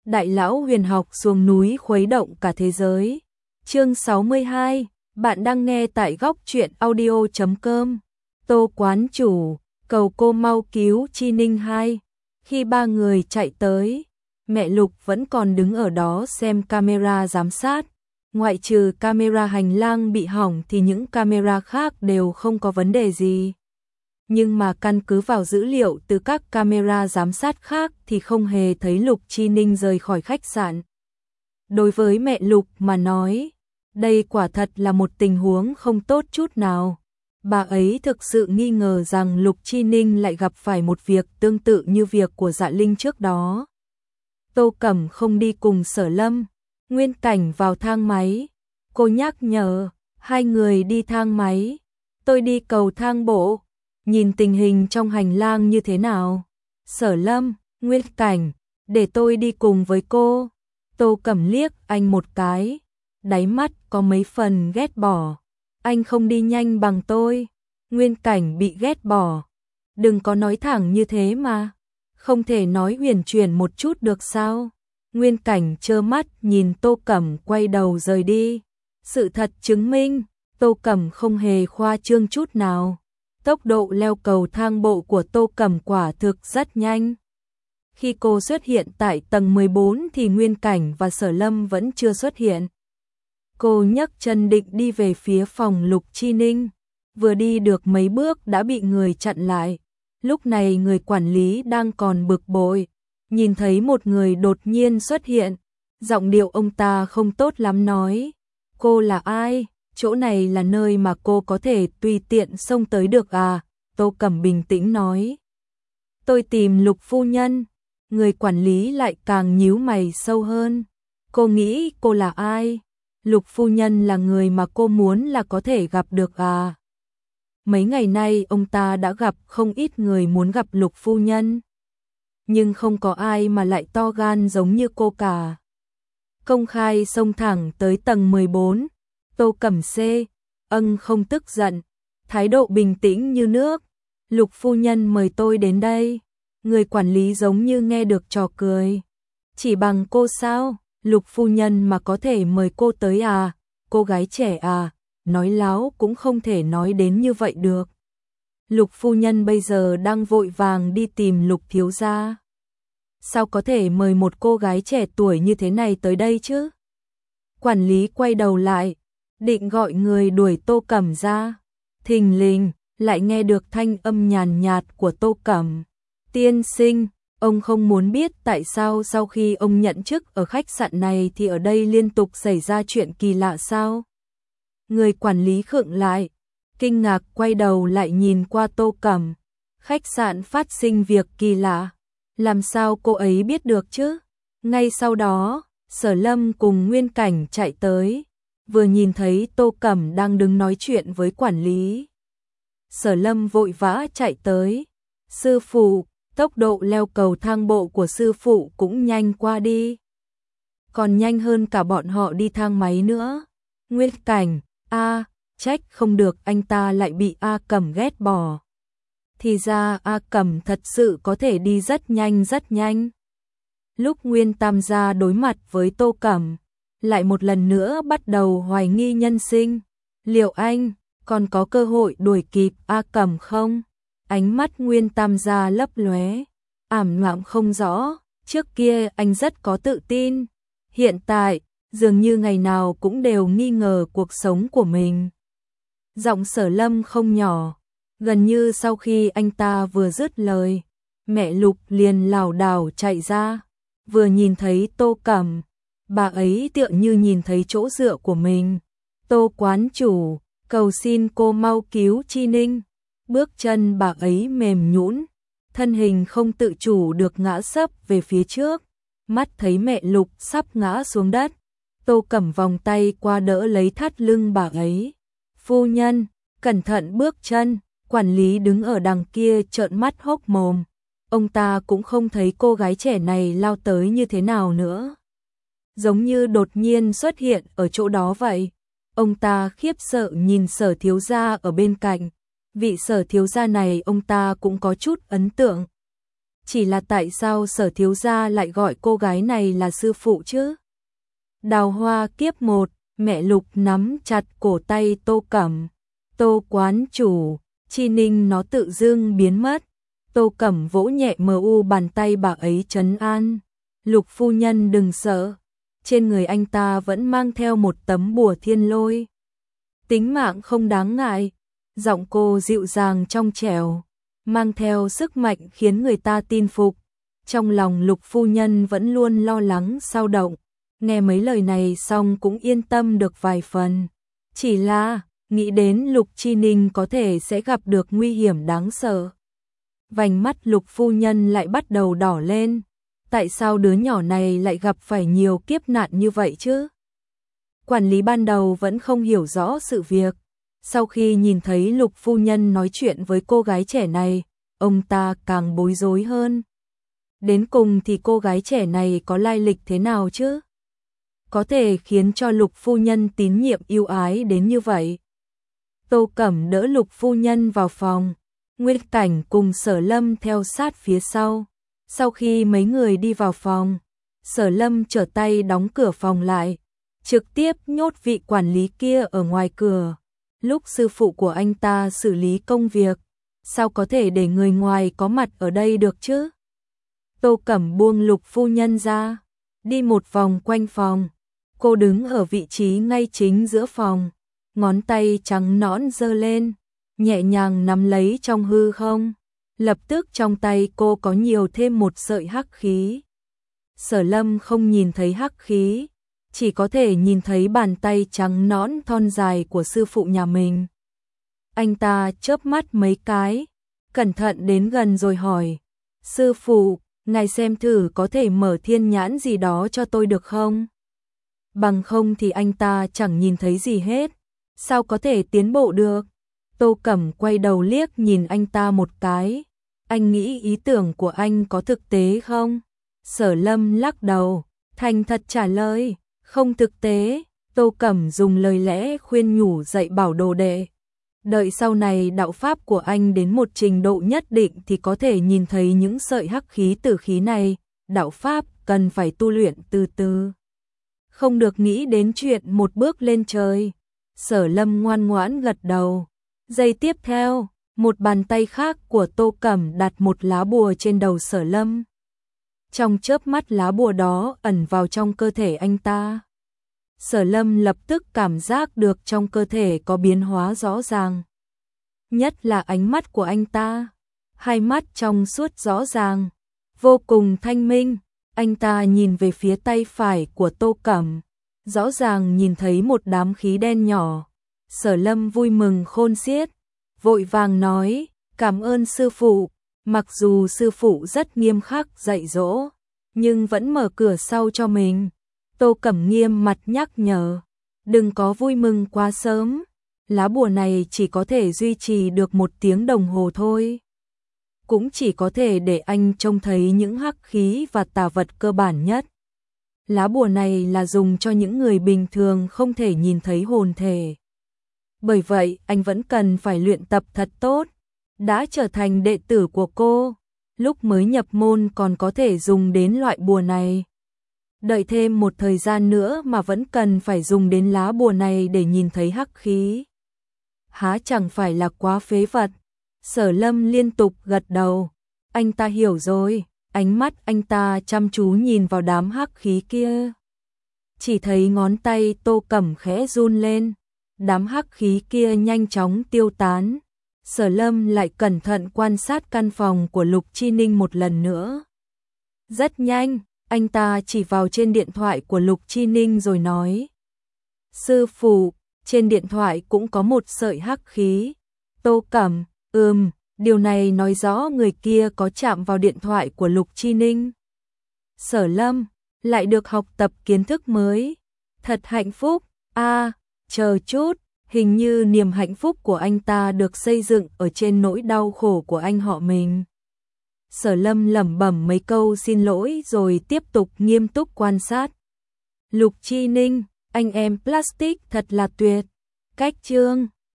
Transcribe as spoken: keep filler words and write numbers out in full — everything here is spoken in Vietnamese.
Đại lão huyền học xuống núi khuấy động cả thế giới. Chương sáu mươi hai, bạn đang nghe tại góc truyện audio chấm com. Tô quán chủ, cầu cô mau cứu Chi Ninh hai. Khi ba người chạy tới, mẹ Lục vẫn còn đứng ở đó xem camera giám sát. Ngoại trừ camera hành lang bị hỏng thì những camera khác đều không có vấn đề gì. Nhưng mà căn cứ vào dữ liệu từ các camera giám sát khác thì không hề thấy Lục Chi Ninh rời khỏi khách sạn. Đối với mẹ Lục mà nói, đây quả thật là một tình huống không tốt chút nào. Bà ấy thực sự nghi ngờ rằng Lục Chi Ninh lại gặp phải một việc tương tự như việc của Dạ Linh trước đó. Tô Cẩm không đi cùng Sở Lâm, Nguyên Cảnh vào thang máy. Cô nhắc nhở, hai người đi thang máy, tôi đi cầu thang bộ. Nhìn tình hình trong hành lang như thế nào? Sở Lâm, Nguyên Cảnh, để tôi đi cùng với cô. Tô Cẩm liếc anh một cái, đáy mắt có mấy phần ghét bỏ. Anh không đi nhanh bằng tôi. Nguyên Cảnh bị ghét bỏ. Đừng có nói thẳng như thế mà. Không thể nói huyền chuyển một chút được sao? Nguyên Cảnh trơ mắt nhìn Tô Cẩm quay đầu rời đi. Sự thật chứng minh, Tô Cẩm không hề khoa trương chút nào. Tốc độ leo cầu thang bộ của Tô Cẩm quả thực rất nhanh. Khi cô xuất hiện tại tầng mười bốn thì Nguyên Cảnh và Sở Lâm vẫn chưa xuất hiện. Cô nhấc chân định đi về phía phòng Lục Chi Ninh. Vừa đi được mấy bước đã bị người chặn lại. Lúc này người quản lý đang còn bực bội. Nhìn thấy một người đột nhiên xuất hiện. Giọng điệu ông ta không tốt lắm nói. Cô là ai? Chỗ này là nơi mà cô có thể tùy tiện xông tới được à? Tô Cẩm bình tĩnh nói. Tôi tìm Lục phu nhân. Người quản lý lại càng nhíu mày sâu hơn. Cô nghĩ cô là ai? Lục phu nhân là người mà cô muốn là có thể gặp được à? Mấy ngày nay ông ta đã gặp không ít người muốn gặp Lục phu nhân. Nhưng không có ai mà lại to gan giống như cô cả. Công khai xông thẳng tới tầng mười bốn. Tô Cẩm C, ân không tức giận, thái độ bình tĩnh như nước. Lục phu nhân mời tôi đến đây. Người quản lý giống như nghe được trò cười. Chỉ bằng cô sao? Lục phu nhân mà có thể mời cô tới à? Cô gái trẻ à? Nói láo cũng không thể nói đến như vậy được. Lục phu nhân bây giờ đang vội vàng đi tìm Lục thiếu gia. Sao có thể mời một cô gái trẻ tuổi như thế này tới đây chứ? Quản lý quay đầu lại, định gọi người đuổi Tô Cẩm ra. Thình lình, lại nghe được thanh âm nhàn nhạt của Tô Cẩm. Tiên sinh, ông không muốn biết tại sao sau khi ông nhận chức ở khách sạn này thì ở đây liên tục xảy ra chuyện kỳ lạ sao? Người quản lý khựng lại, kinh ngạc quay đầu lại nhìn qua Tô Cẩm. Khách sạn phát sinh việc kỳ lạ, làm sao cô ấy biết được chứ? Ngay sau đó, Sở Lâm cùng Nguyên Cảnh chạy tới, vừa nhìn thấy Tô Cẩm đang đứng nói chuyện với quản lý. Sở Lâm vội vã chạy tới. Sư phụ, tốc độ leo cầu thang bộ của sư phụ cũng nhanh qua đi. Còn nhanh hơn cả bọn họ đi thang máy nữa. Nguyên Cảnh, a, trách không được anh ta lại bị A Cẩm ghét bỏ. Thì ra A Cẩm thật sự có thể đi rất nhanh rất nhanh. Lúc Nguyên Tam gia đối mặt với Tô Cẩm, lại một lần nữa bắt đầu hoài nghi nhân sinh. Liệu anh còn có cơ hội đuổi kịp A Cẩm không? Ánh mắt Nguyên Tam gia lấp lóe, ảm đạm không rõ. Trước kia anh rất có tự tin, hiện tại dường như ngày nào cũng đều nghi ngờ cuộc sống của mình. Giọng Sở Lâm không nhỏ, gần như sau khi anh ta vừa dứt lời, mẹ Lục liền lảo đảo chạy ra. Vừa nhìn thấy Tô Cẩm, bà ấy tựa như nhìn thấy chỗ dựa của mình. Tô quán chủ, cầu xin cô mau cứu Chi Ninh. Bước chân bà ấy mềm nhũn, thân hình không tự chủ được ngã sấp về phía trước. Mắt thấy mẹ Lục sắp ngã xuống đất, Tô Cẩm vòng tay qua đỡ lấy thắt lưng bà ấy. Phu nhân, cẩn thận bước chân. Quản lý đứng ở đằng kia trợn mắt hốc mồm. Ông ta cũng không thấy cô gái trẻ này lao tới như thế nào nữa. Giống như đột nhiên xuất hiện ở chỗ đó vậy. Ông ta khiếp sợ nhìn Sở thiếu gia ở bên cạnh. Vị Sở thiếu gia này ông ta cũng có chút ấn tượng. Chỉ là tại sao Sở thiếu gia lại gọi cô gái này là sư phụ chứ? Đào Hoa kiếp một, mẹ Lục nắm chặt cổ tay Tô Cẩm. Tô quán chủ, Chi Ninh nó tự dưng biến mất. Tô Cẩm vỗ nhẹ mờ u bàn tay bà ấy trấn an. Lục phu nhân đừng sợ. Trên người anh ta vẫn mang theo một tấm bùa thiên lôi. Tính mạng không đáng ngại. Giọng cô dịu dàng trong trẻo, mang theo sức mạnh khiến người ta tin phục. Trong lòng Lục phu nhân vẫn luôn lo lắng sao động. Nghe mấy lời này xong cũng yên tâm được vài phần. Chỉ là, nghĩ đến Lục Chi Ninh có thể sẽ gặp được nguy hiểm đáng sợ. Vành mắt Lục phu nhân lại bắt đầu đỏ lên. Tại sao đứa nhỏ này lại gặp phải nhiều kiếp nạn như vậy chứ? Quản lý ban đầu vẫn không hiểu rõ sự việc. Sau khi nhìn thấy Lục phu nhân nói chuyện với cô gái trẻ này, ông ta càng bối rối hơn. Đến cùng thì cô gái trẻ này có lai lịch thế nào chứ? Có thể khiến cho Lục phu nhân tín nhiệm yêu ái đến như vậy. Tô Cẩm đỡ Lục phu nhân vào phòng, Nguyệt Cảnh cùng Sở Lâm theo sát phía sau. Sau khi mấy người đi vào phòng, Sở Lâm trở tay đóng cửa phòng lại, trực tiếp nhốt vị quản lý kia ở ngoài cửa. Lúc sư phụ của anh ta xử lý công việc, sao có thể để người ngoài có mặt ở đây được chứ? Tô Cẩm buông Lục phu nhân ra, đi một vòng quanh phòng. Cô đứng ở vị trí ngay chính giữa phòng, ngón tay trắng nõn giơ lên, nhẹ nhàng nắm lấy trong hư không. Lập tức trong tay cô có nhiều thêm một sợi hắc khí. Sở Lâm không nhìn thấy hắc khí, chỉ có thể nhìn thấy bàn tay trắng nõn thon dài của sư phụ nhà mình. Anh ta chớp mắt mấy cái, cẩn thận đến gần rồi hỏi, sư phụ, ngài xem thử có thể mở thiên nhãn gì đó cho tôi được không? Bằng không thì anh ta chẳng nhìn thấy gì hết, sao có thể tiến bộ được? Tô Cẩm quay đầu liếc nhìn anh ta một cái, anh nghĩ ý tưởng của anh có thực tế không? Sở Lâm lắc đầu, thành thật trả lời, không thực tế. Tô Cẩm dùng lời lẽ khuyên nhủ dạy bảo đồ đệ. Đợi sau này đạo pháp của anh đến một trình độ nhất định thì có thể nhìn thấy những sợi hắc khí tử khí này, đạo pháp cần phải tu luyện từ từ. Không được nghĩ đến chuyện một bước lên trời. Sở Lâm ngoan ngoãn gật đầu. Giây tiếp theo, một bàn tay khác của Tô Cẩm đặt một lá bùa trên đầu Sở Lâm. Trong chớp mắt lá bùa đó ẩn vào trong cơ thể anh ta. Sở Lâm lập tức cảm giác được trong cơ thể có biến hóa rõ ràng. Nhất là ánh mắt của anh ta, hai mắt trong suốt rõ ràng, vô cùng thanh minh. Anh ta nhìn về phía tay phải của Tô Cẩm, rõ ràng nhìn thấy một đám khí đen nhỏ. Sở Lâm vui mừng khôn xiết, vội vàng nói, cảm ơn sư phụ. Mặc dù sư phụ rất nghiêm khắc dạy dỗ, nhưng vẫn mở cửa sau cho mình. Tô Cẩm nghiêm mặt nhắc nhở, đừng có vui mừng quá sớm, lá bùa này chỉ có thể duy trì được một tiếng đồng hồ thôi. Cũng chỉ có thể để anh trông thấy những hắc khí và tà vật cơ bản nhất. Lá bùa này là dùng cho những người bình thường không thể nhìn thấy hồn thể. Bởi vậy anh vẫn cần phải luyện tập thật tốt. Đã trở thành đệ tử của cô, lúc mới nhập môn còn có thể dùng đến loại bùa này. Đợi thêm một thời gian nữa mà vẫn cần phải dùng đến lá bùa này để nhìn thấy hắc khí. Há chẳng phải là quá phế vật. Sở Lâm liên tục gật đầu. Anh ta hiểu rồi. Ánh mắt anh ta chăm chú nhìn vào đám hắc khí kia. Chỉ thấy ngón tay Tô Cẩm khẽ run lên. Đám hắc khí kia nhanh chóng tiêu tán. Sở Lâm lại cẩn thận quan sát căn phòng của Lục Chi Ninh một lần nữa. Rất nhanh, anh ta chỉ vào trên điện thoại của Lục Chi Ninh rồi nói. Sư phụ, trên điện thoại cũng có một sợi hắc khí. Tô Cẩm, ừm, điều này nói rõ người kia có chạm vào điện thoại của Lục Chi Ninh. Sở Lâm, lại được học tập kiến thức mới. Thật hạnh phúc, a à, chờ chút. Hình như niềm hạnh phúc của anh ta được xây dựng ở trên nỗi đau khổ của anh họ mình. Sở Lâm lẩm bẩm mấy câu xin lỗi rồi tiếp tục nghiêm túc quan sát. Lục Chi Ninh, anh em plastic thật là tuyệt. Cách chương